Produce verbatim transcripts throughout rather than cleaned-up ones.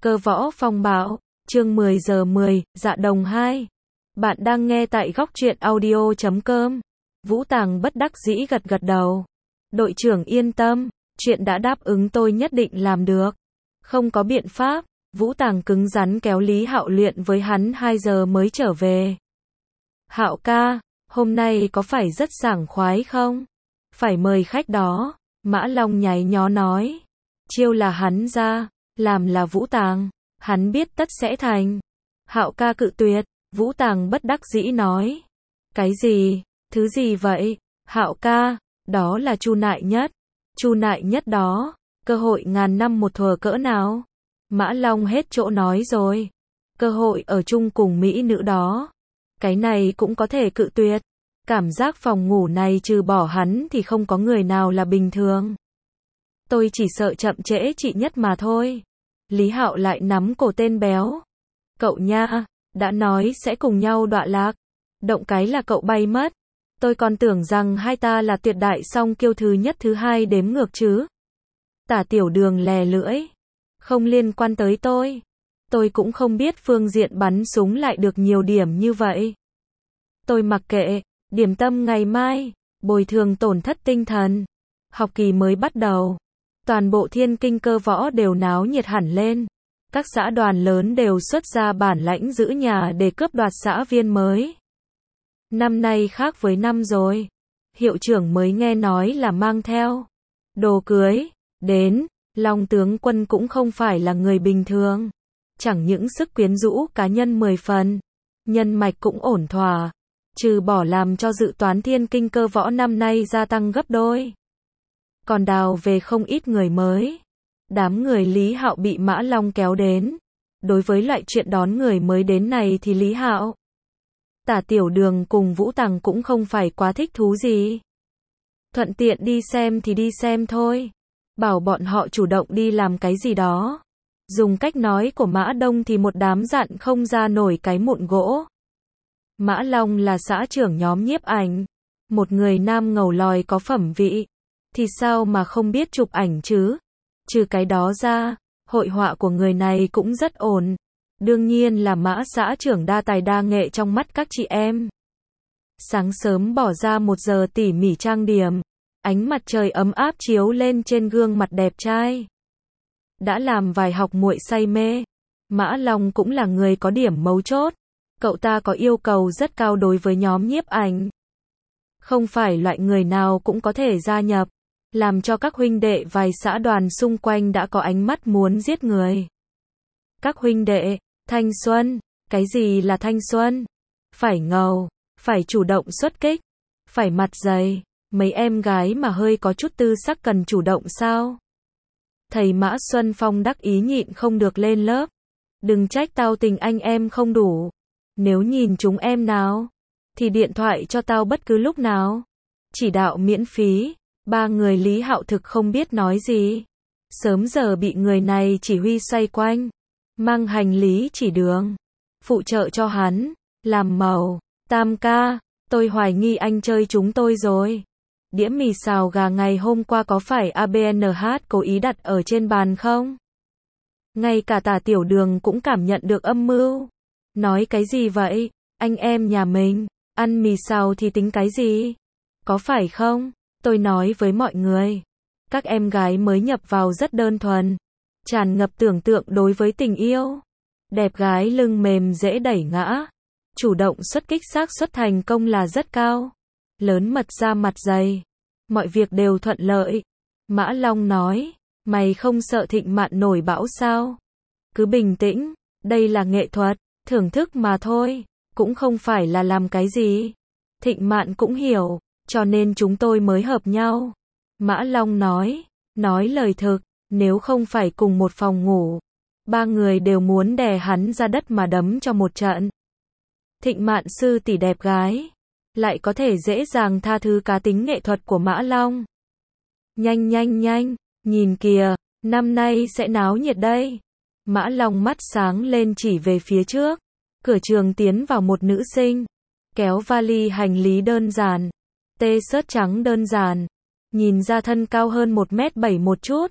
Cơ võ phong bạo, chương mười giờ mười, dạ đồng hai. Bạn đang nghe tại góc truyện audio chấm com. Vũ Tàng bất đắc dĩ gật gật đầu. Đội trưởng yên tâm, chuyện đã đáp ứng tôi nhất định làm được. Không có biện pháp, Vũ Tàng cứng rắn kéo Lý Hạo luyện với hắn hai giờ mới trở về. Hạo ca, hôm nay có phải rất sảng khoái không? Phải mời khách đó, Mã Long nháy nhó nói. Chiêu là hắn ra, làm là Vũ Tàng, hắn biết tất sẽ thành. Hạo ca cự tuyệt, Vũ Tàng bất đắc dĩ nói. Cái gì, thứ gì vậy? Hạo ca, đó là Chu Nại Nhất. Chu Nại Nhất đó, cơ hội ngàn năm một thuở cỡ nào? Mã Long hết chỗ nói rồi. Cơ hội ở chung cùng mỹ nữ đó. Cái này cũng có thể cự tuyệt. Cảm giác phòng ngủ này trừ bỏ hắn thì không có người nào là bình thường. Tôi chỉ sợ chậm trễ chị Nhất mà thôi. Lý Hạo lại nắm cổ tên béo. Cậu nha, đã nói sẽ cùng nhau đọa lạc. Động cái là cậu bay mất. Tôi còn tưởng rằng hai ta là tuyệt đại song kiêu thứ nhất thứ hai đếm ngược chứ. Tả Tiểu Đường lè lưỡi. Không liên quan tới tôi. Tôi cũng không biết phương diện bắn súng lại được nhiều điểm như vậy. Tôi mặc kệ, điểm tâm ngày mai, bồi thường tổn thất tinh thần. Học kỳ mới bắt đầu. Toàn bộ Thiên Kinh Cơ Võ đều náo nhiệt hẳn lên. Các xã đoàn lớn đều xuất ra bản lãnh giữ nhà để cướp đoạt xã viên mới. Năm nay khác với năm rồi. Hiệu trưởng mới nghe nói là mang theo đồ cưới đến. Long tướng quân cũng không phải là người bình thường. Chẳng những sức quyến rũ cá nhân mười phần, nhân mạch cũng ổn thỏa. Trừ bỏ làm cho dự toán Thiên Kinh Cơ Võ năm nay gia tăng gấp đôi. Còn đào về không ít người mới. Đám người Lý Hạo bị Mã Long kéo đến. Đối với loại chuyện đón người mới đến này thì Lý Hạo, Tả Tiểu Đường cùng Vũ Tàng cũng không phải quá thích thú gì. Thuận tiện đi xem thì đi xem thôi. Bảo bọn họ chủ động đi làm cái gì đó. Dùng cách nói của Mã Đông thì một đám dặn không ra nổi cái mụn gỗ. Mã Long là xã trưởng nhóm nhiếp ảnh. Một người nam ngầu lòi có phẩm vị. Thì sao mà không biết chụp ảnh chứ? Trừ cái đó ra, hội họa của người này cũng rất ổn. Đương nhiên là Mã xã trưởng đa tài đa nghệ trong mắt các chị em. Sáng sớm bỏ ra một giờ tỉ mỉ trang điểm. Ánh mặt trời ấm áp chiếu lên trên gương mặt đẹp trai. Đã làm vài học muội say mê. Mã Long cũng là người có điểm mấu chốt. Cậu ta có yêu cầu rất cao đối với nhóm nhiếp ảnh. Không phải loại người nào cũng có thể gia nhập. Làm cho các huynh đệ vài xã đoàn xung quanh đã có ánh mắt muốn giết người. Các huynh đệ, thanh xuân, cái gì là thanh xuân? Phải ngầu, phải chủ động xuất kích, phải mặt dày, mấy em gái mà hơi có chút tư sắc cần chủ động sao? Thầy Mã Xuân Phong đắc ý nhịn không được lên lớp. Đừng trách tao tình anh em không đủ. Nếu nhìn chúng em nào, thì điện thoại cho tao bất cứ lúc nào. Chỉ đạo miễn phí. Ba người Lý Hạo thực không biết nói gì. Sớm giờ bị người này chỉ huy xoay quanh. Mang hành lý chỉ đường. Phụ trợ cho hắn. Làm màu. Tam ca, tôi hoài nghi anh chơi chúng tôi rồi. Đĩa mì xào gà ngày hôm qua có phải a bê en hát cố ý đặt ở trên bàn không? Ngay cả Tả Tiểu Đường cũng cảm nhận được âm mưu. Nói cái gì vậy? Anh em nhà mình, ăn mì xào thì tính cái gì? Có phải không? Tôi nói với mọi người, các em gái mới nhập vào rất đơn thuần, tràn ngập tưởng tượng đối với tình yêu. Đẹp gái lưng mềm dễ đẩy ngã, chủ động xuất kích xác suất thành công là rất cao. Lớn mật ra mặt dày, mọi việc đều thuận lợi. Mã Long nói, mày không sợ Thịnh Mạn nổi bão sao? Cứ bình tĩnh, đây là nghệ thuật, thưởng thức mà thôi, cũng không phải là làm cái gì. Thịnh Mạn cũng hiểu. Cho nên chúng tôi mới hợp nhau. Mã Long nói, nói lời thực, nếu không phải cùng một phòng ngủ, ba người đều muốn đè hắn ra đất mà đấm cho một trận. Thịnh Mạn sư tỷ đẹp gái, lại có thể dễ dàng tha thứ cá tính nghệ thuật của Mã Long. Nhanh nhanh nhanh, nhìn kìa, năm nay sẽ náo nhiệt đây. Mã Long mắt sáng lên chỉ về phía trước. Cửa trường tiến vào một nữ sinh, kéo vali hành lý đơn giản. Tê-shirts trắng đơn giản, nhìn ra thân cao hơn một mét bảy một chút,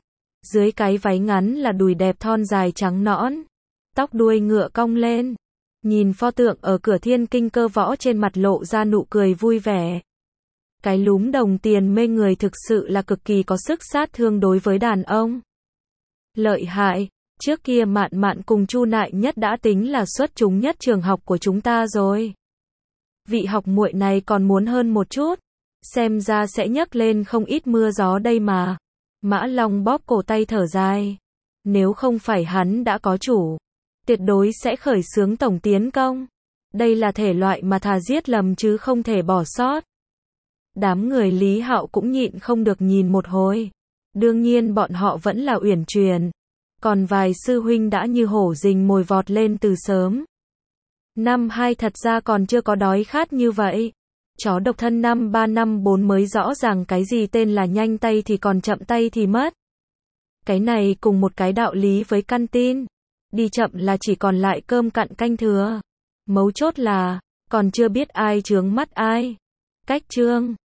Dưới cái váy ngắn là đùi đẹp thon dài trắng nõn. Tóc đuôi ngựa cong lên. Nhìn pho tượng ở cửa thiên kinh cơ võ trên mặt lộ ra nụ cười vui vẻ. Cái lúm đồng tiền mê người thực sự là cực kỳ có sức sát thương đối với đàn ông. Lợi hại, trước kia Mạn Mạn cùng Chu Nại Nhất đã tính là xuất chúng nhất trường học của chúng ta rồi. Vị học muội này còn muốn hơn một chút, xem ra sẽ nhấc lên không ít mưa gió đây mà. Mã Long bóp cổ tay thở dài. Nếu không phải hắn đã có chủ, tuyệt đối sẽ khởi xướng tổng tiến công. Đây là thể loại mà thà giết lầm chứ không thể bỏ sót. Đám người Lý Hạo cũng nhịn không được nhìn một hồi. Đương nhiên bọn họ vẫn là uyển chuyển. Còn vài sư huynh đã như hổ rình mồi vọt lên từ sớm. Năm hai thật ra còn chưa có đói khát như vậy. Chó độc thân năm ba năm bốn mới rõ ràng cái gì tên là nhanh tay thì còn chậm tay thì mất. Cái này cùng một cái đạo lý với căn tin. Đi chậm là chỉ còn lại cơm cặn canh thừa. Mấu chốt là, còn chưa biết ai chướng mắt ai. Cách chương